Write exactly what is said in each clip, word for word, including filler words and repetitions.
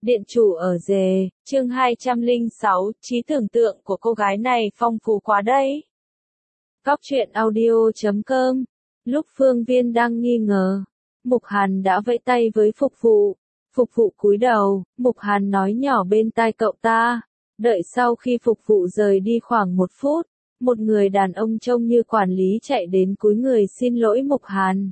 Điện chủ ở rể, chương hai trăm lẻ sáu, trí tưởng tượng của cô gái này phong phú quá đấy. Góc truyện audio chấm com. Lúc Phương Viên đang nghi ngờ, Mục Hàn đã vẫy tay với phục vụ. Phục vụ cúi đầu, Mục Hàn nói nhỏ bên tai cậu ta. Đợi sau khi phục vụ rời đi khoảng một phút, một người đàn ông trông như quản lý chạy đến cúi người xin lỗi Mục Hàn.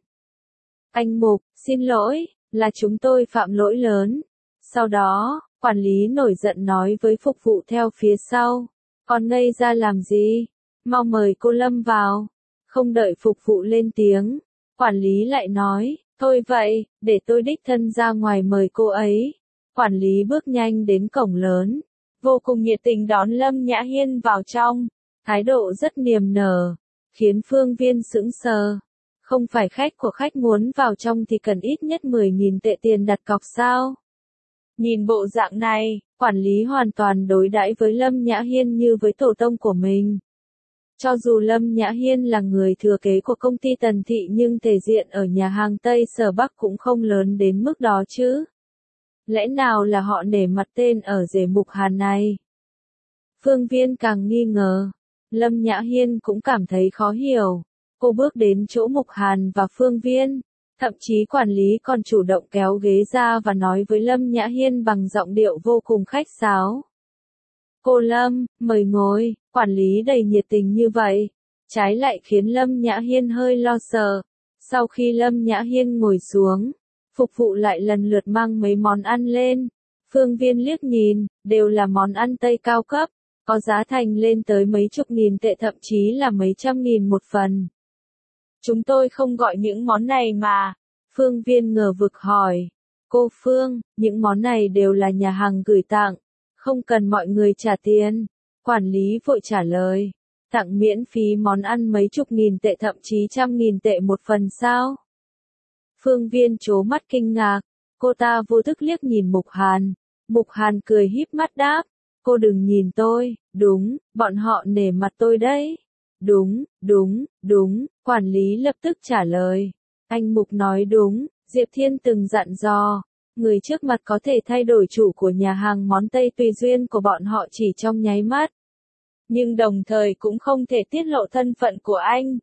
Anh Mục, xin lỗi, là chúng tôi phạm lỗi lớn. Sau đó, quản lý nổi giận nói với phục vụ theo phía sau. Còn ngây ra làm gì? Mau mời cô Lâm vào. Không đợi phục vụ lên tiếng, quản lý lại nói, thôi vậy, để tôi đích thân ra ngoài mời cô ấy. Quản lý bước nhanh đến cổng lớn, vô cùng nhiệt tình đón Lâm Nhã Hiên vào trong, thái độ rất niềm nở, khiến Phương Viên sững sờ. Không phải khách của khách muốn vào trong thì cần ít nhất mười nghìn tệ tiền đặt cọc sao? Nhìn bộ dạng này, quản lý hoàn toàn đối đãi với Lâm Nhã Hiên như với tổ tông của mình. Cho dù Lâm Nhã Hiên là người thừa kế của công ty Tần Thị nhưng thể diện ở nhà hàng Tây Sở Bắc cũng không lớn đến mức đó chứ. Lẽ nào là họ nể mặt tên ở rể Mục Hàn này? Phương Viên càng nghi ngờ. Lâm Nhã Hiên cũng cảm thấy khó hiểu. Cô bước đến chỗ Mục Hàn và Phương Viên. Thậm chí quản lý còn chủ động kéo ghế ra và nói với Lâm Nhã Hiên bằng giọng điệu vô cùng khách sáo. Cô Lâm, mời ngồi. Quản lý đầy nhiệt tình như vậy, trái lại khiến Lâm Nhã Hiên hơi lo sợ. Sau khi Lâm Nhã Hiên ngồi xuống, phục vụ lại lần lượt mang mấy món ăn lên. Phương Viên liếc nhìn, đều là món ăn Tây cao cấp, có giá thành lên tới mấy chục nghìn tệ thậm chí là mấy trăm nghìn một phần. Chúng tôi không gọi những món này mà. Phương Viên ngờ vực hỏi. Cô Phương, những món này đều là nhà hàng gửi tặng, không cần mọi người trả tiền. Quản lý vội trả lời. Tặng miễn phí món ăn mấy chục nghìn tệ thậm chí trăm nghìn tệ một phần sao? Phương Viên trố mắt kinh ngạc. Cô ta vô thức liếc nhìn Mục Hàn. Mục Hàn cười híp mắt đáp. Cô đừng nhìn tôi, đúng, bọn họ nể mặt tôi đấy. Đúng, đúng, đúng, quản lý lập tức trả lời. Anh Mục nói đúng, Diệp Thiên từng dặn dò. Người trước mặt có thể thay đổi chủ của nhà hàng món Tây tùy duyên của bọn họ chỉ trong nháy mắt. Nhưng đồng thời cũng không thể tiết lộ thân phận của anh.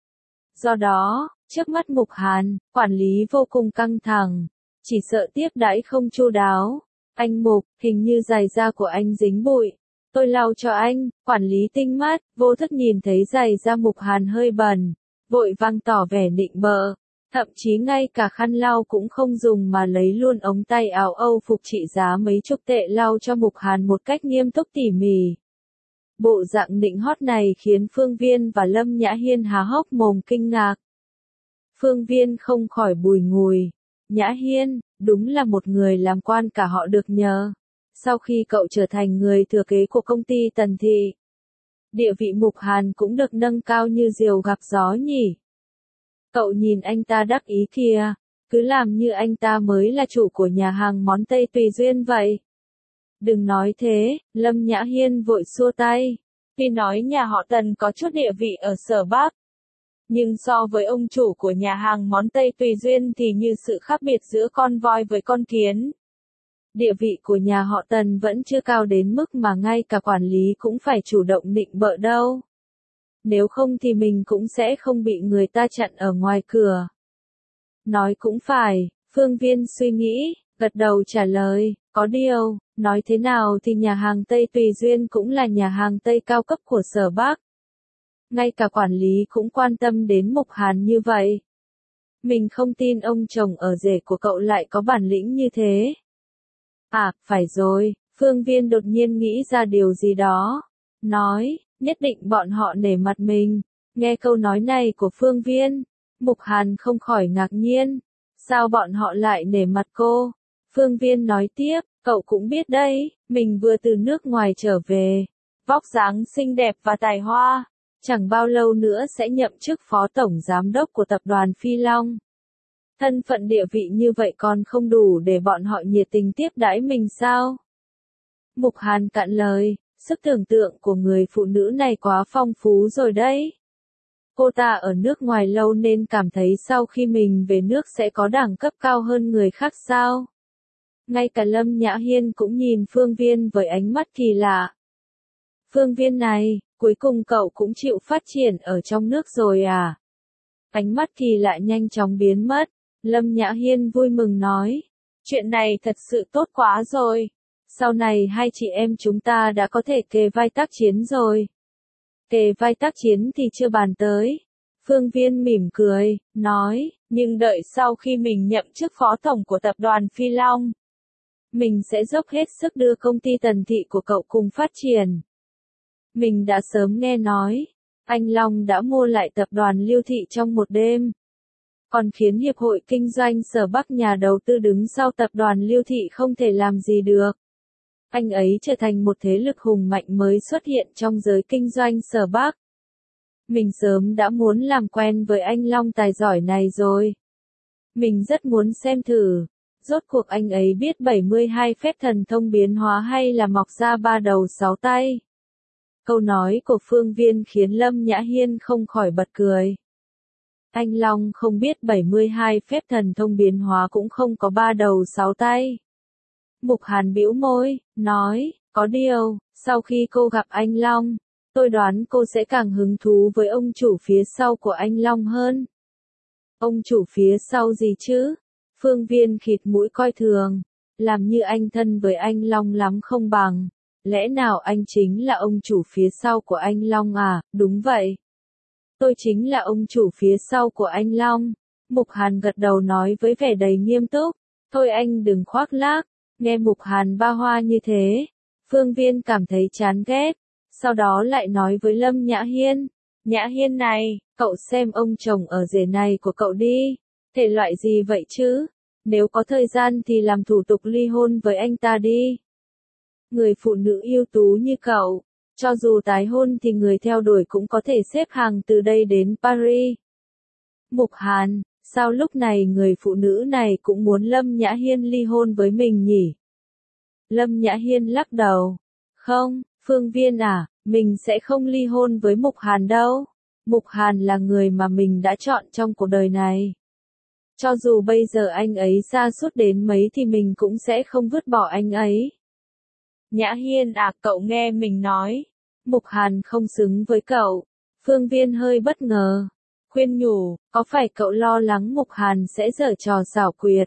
Do đó, trước mắt Mục Hàn, quản lý vô cùng căng thẳng. Chỉ sợ tiếp đãi không chu đáo. Anh Mục, hình như giày da của anh dính bụi. Tôi lau cho anh. Quản lý tinh mắt, vô thức nhìn thấy giày da Mục Hàn hơi bẩn. Vội vang tỏ vẻ nịnh bợ. Thậm chí ngay cả khăn lau cũng không dùng mà lấy luôn ống tay áo Âu phục trị giá mấy chục tệ lau cho Mục Hàn một cách nghiêm túc tỉ mỉ. Bộ dạng nịnh hót này khiến Phương Viên và Lâm Nhã Hiên há hốc mồm kinh ngạc. Phương Viên không khỏi bùi ngùi. Nhã Hiên, đúng là một người làm quan cả họ được nhờ. Sau khi cậu trở thành người thừa kế của công ty Tần Thị, địa vị Mục Hàn cũng được nâng cao như diều gặp gió nhỉ. Cậu nhìn anh ta đắc ý kìa, cứ làm như anh ta mới là chủ của nhà hàng món Tây tùy duyên vậy. Đừng nói thế, Lâm Nhã Hiên vội xua tay. Tuy nói nhà họ Tần có chút địa vị ở Sở Bắc, nhưng so với ông chủ của nhà hàng món Tây tùy duyên thì như sự khác biệt giữa con voi với con kiến. Địa vị của nhà họ Tần vẫn chưa cao đến mức mà ngay cả quản lý cũng phải chủ động nịnh bợ đâu. Nếu không thì mình cũng sẽ không bị người ta chặn ở ngoài cửa. Nói cũng phải, Phương Viên suy nghĩ, gật đầu trả lời, có điều, nói thế nào thì nhà hàng Tây tùy duyên cũng là nhà hàng Tây cao cấp của Sở Bắc. Ngay cả quản lý cũng quan tâm đến Mục Hàn như vậy. Mình không tin ông chồng ở rể của cậu lại có bản lĩnh như thế. À, phải rồi, Phương Viên đột nhiên nghĩ ra điều gì đó. Nói, nhất định bọn họ nể mặt mình. Nghe câu nói này của Phương Viên, Mục Hàn không khỏi ngạc nhiên. Sao bọn họ lại nể mặt cô? Phương Viên nói tiếp, cậu cũng biết đấy, mình vừa từ nước ngoài trở về. Vóc dáng xinh đẹp và tài hoa. Chẳng bao lâu nữa sẽ nhậm chức phó tổng giám đốc của tập đoàn Phi Long. Thân phận địa vị như vậy còn không đủ để bọn họ nhiệt tình tiếp đãi mình sao? Mục Hàn cạn lời, sức tưởng tượng của người phụ nữ này quá phong phú rồi đấy. Cô ta ở nước ngoài lâu nên cảm thấy sau khi mình về nước sẽ có đẳng cấp cao hơn người khác sao? Ngay cả Lâm Nhã Hiên cũng nhìn Phương Viên với ánh mắt kỳ lạ. Phương Viên này, cuối cùng cậu cũng chịu phát triển ở trong nước rồi à? Ánh mắt kỳ lạ nhanh chóng biến mất. Lâm Nhã Hiên vui mừng nói. Chuyện này thật sự tốt quá rồi. Sau này hai chị em chúng ta đã có thể kề vai tác chiến rồi. Kề vai tác chiến thì chưa bàn tới. Phương Viên mỉm cười, nói, nhưng đợi sau khi mình nhậm chức phó tổng của tập đoàn Phi Long, mình sẽ dốc hết sức đưa công ty Tần Thị của cậu cùng phát triển. Mình đã sớm nghe nói, anh Long đã mua lại tập đoàn Lưu Thị trong một đêm. Còn khiến Hiệp hội Kinh doanh Sở Bắc nhà đầu tư đứng sau tập đoàn Lưu Thị không thể làm gì được. Anh ấy trở thành một thế lực hùng mạnh mới xuất hiện trong giới kinh doanh Sở Bắc. Mình sớm đã muốn làm quen với anh Long tài giỏi này rồi. Mình rất muốn xem thử, rốt cuộc anh ấy biết bảy mươi hai phép thần thông biến hóa hay là mọc ra ba đầu sáu tay. Câu nói của Phương Viên khiến Lâm Nhã Hiên không khỏi bật cười. Anh Long không biết bảy mươi hai phép thần thông biến hóa cũng không có ba đầu sáu tay. Mục Hàn bĩu môi, nói, có điều, sau khi cô gặp anh Long, tôi đoán cô sẽ càng hứng thú với ông chủ phía sau của anh Long hơn. Ông chủ phía sau gì chứ? Phương Viên khịt mũi coi thường, làm như anh thân với anh Long lắm không bằng. Lẽ nào anh chính là ông chủ phía sau của anh Long à? Đúng vậy. Tôi chính là ông chủ phía sau của anh Long. Mục Hàn gật đầu nói với vẻ đầy nghiêm túc. Thôi anh đừng khoác lác. Nghe Mục Hàn ba hoa như thế, Phương Viên cảm thấy chán ghét. Sau đó lại nói với Lâm Nhã Hiên. Nhã Hiên này, cậu xem ông chồng ở rể này của cậu đi. Thể loại gì vậy chứ? Nếu có thời gian thì làm thủ tục ly hôn với anh ta đi. Người phụ nữ ưu tú như cậu, cho dù tái hôn thì người theo đuổi cũng có thể xếp hàng từ đây đến Paris. Mục Hàn, sao lúc này người phụ nữ này cũng muốn Lâm Nhã Hiên ly hôn với mình nhỉ? Lâm Nhã Hiên lắc đầu. Không, Phương Viên à, mình sẽ không ly hôn với Mục Hàn đâu. Mục Hàn là người mà mình đã chọn trong cuộc đời này. Cho dù bây giờ anh ấy sa sút đến mấy thì mình cũng sẽ không vứt bỏ anh ấy. Nhã Hiên à, cậu nghe mình nói. Mục Hàn không xứng với cậu. Phương Viên hơi bất ngờ. Khuyên nhủ, có phải cậu lo lắng Mục Hàn sẽ giở trò xảo quyệt?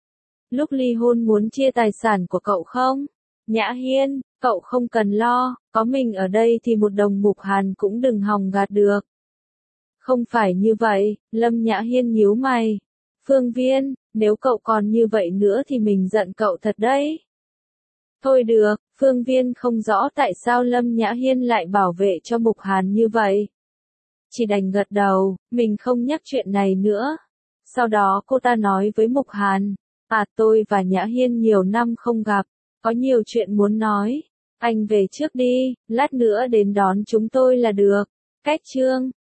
Lúc ly hôn muốn chia tài sản của cậu không? Nhã Hiên, cậu không cần lo, có mình ở đây thì một đồng Mục Hàn cũng đừng hòng gạt được. Không phải như vậy, Lâm Nhã Hiên nhíu mày. Phương Viên, nếu cậu còn như vậy nữa thì mình giận cậu thật đấy. Thôi được, Phương Viên không rõ tại sao Lâm Nhã Hiên lại bảo vệ cho Mục Hàn như vậy. Chỉ đành gật đầu, mình không nhắc chuyện này nữa. Sau đó cô ta nói với Mục Hàn, à tôi và Nhã Hiên nhiều năm không gặp, có nhiều chuyện muốn nói. Anh về trước đi, lát nữa đến đón chúng tôi là được. Cách chương